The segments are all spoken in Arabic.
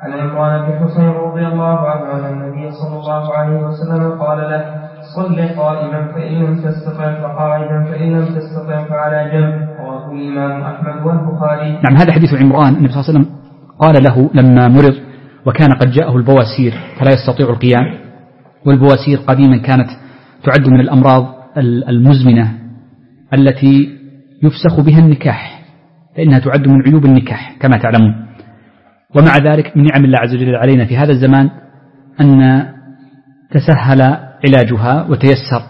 عن عمران بن حسين رضي الله عنه أن النبي صلى الله عليه وسلم قال له صل قائما فإن لم تستطع فقاعدا فإن لم تستطع فعلى جنب. رواه الإمام أحمد والبخاري. نعم، هذا حديث عمران. النبي صلى الله عليه وسلم قال له لما مرض وكان قد جاءه البواسير فلا يستطيع القيام، والبواسير قديما كانت تعد من الأمراض المزمنة التي يفسخ بها النكاح، فإنها تعد من عيوب النكاح كما تعلمون. ومع ذلك من نعم الله عز وجل علينا في هذا الزمان أن تسهل علاجها وتيسر،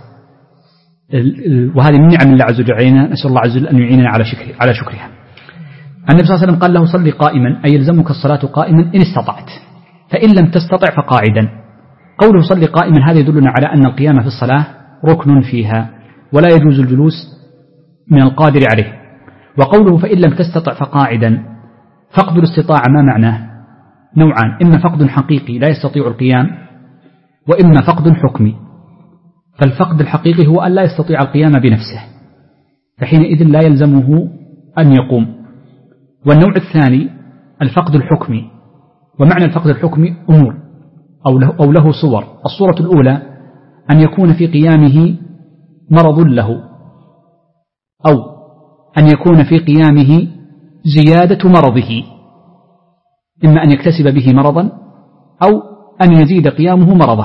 وهذه من نعم الله عز وجل علينا، نسأل الله عز وجل أن يعيننا على شكرها. النبي صلى الله عليه وسلم قال له صل قائما، أي يلزمك الصلاة قائما إن استطعت، فإن لم تستطع فقاعدا. قوله صل قائما هذا يدلنا على أن القيام في الصلاة ركن فيها ولا يجوز الجلوس من القادر عليه. وقوله فإن لم تستطع فقاعدا، فقد الاستطاعة ما معناه؟ نوعان، إما فقد حقيقي لا يستطيع القيام، وإما فقد حكمي. فالفقد الحقيقي هو أن لا يستطيع القيام بنفسه، فحينئذ لا يلزمه أن يقوم. والنوع الثاني الفقد الحكمي، ومعنى الفقد الحكمي أمور أو له صور. الصورة الأولى أن يكون في قيامه مرض له، أو أن يكون في قيامه زيادة مرضه، إما أن يكتسب به مرضا أو أن يزيد قيامه مرضه.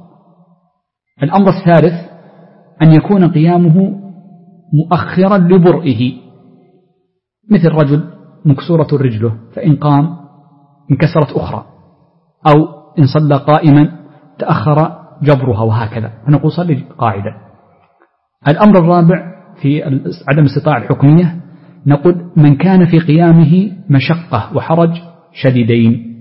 الأمر الثالث أن يكون قيامه مؤخرا لبرئه، مثل رجل مكسورة رجله فإن قام انكسرت أخرى، أو إن صلى قائما تأخر جبرها، وهكذا، فنقول صلي قاعدا. الأمر الرابع في عدم الاستطاعة الحكمية، نقول من كان في قيامه مشقة وحرج شديدين.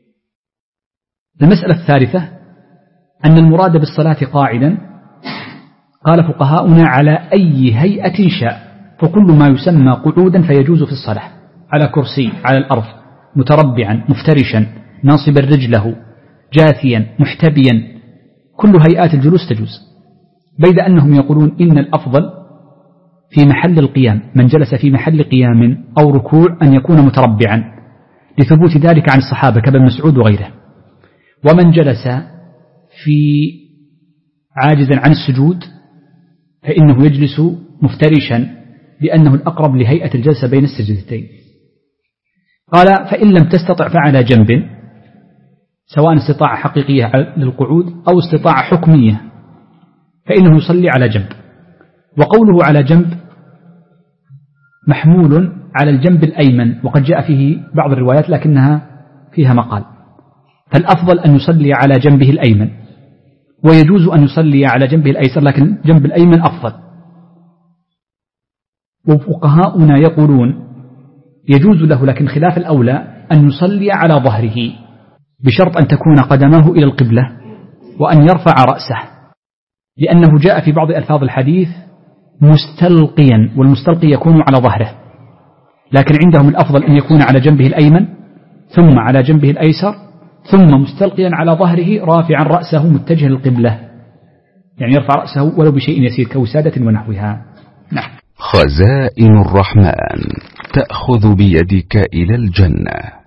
المسألة الثالثة أن المراد بالصلاة قاعدا قال فقهاؤنا على أي هيئة شاء، فكل ما يسمى قعودا فيجوز في الصلاة، على كرسي، على الأرض، متربعا، مفترشا، ناصبا رجله، جاثيا، محتبيا، كل هيئات الجلوس تجوز، بيد أنهم يقولون إن الأفضل في محل القيام من جلس في محل قيام أو ركوع أن يكون متربعا، لثبوت ذلك عن الصحابة كابن مسعود وغيره. ومن جلس في عاجزا عن السجود فإنه يجلس مفترشا، لأنه الأقرب لهيئة الجلسة بين السجدتين. قال فإن لم تستطع فعلى جنب، سواء استطاعة حقيقية للقعود أو استطاعة حكمية، فإنه يصلي على جنب. وقوله على جنب محمول على الجنب الأيمن، وقد جاء فيه بعض الروايات لكنها فيها مقال، فالأفضل أن يصلي على جنبه الأيمن، ويجوز أن يصلي على جنبه الأيسر، لكن جنب الأيمن أفضل. وفقهاؤنا يقولون يجوز له، لكن خلاف الأولى أن يصلي على ظهره، بشرط أن تكون قدماه إلى القبلة وأن يرفع رأسه، لأنه جاء في بعض ألفاظ الحديث مستلقيا، والمستلقي يكون على ظهره، لكن عندهم الأفضل أن يكون على جنبه الأيمن ثم على جنبه الأيسر ثم مستلقيا على ظهره رافعا رأسه متجه للقبلة، يعني يرفع رأسه ولو بشيء يسير كوسادة ونحوها. نعم. خزائن الرحمن تأخذ بيدك إلى الجنة.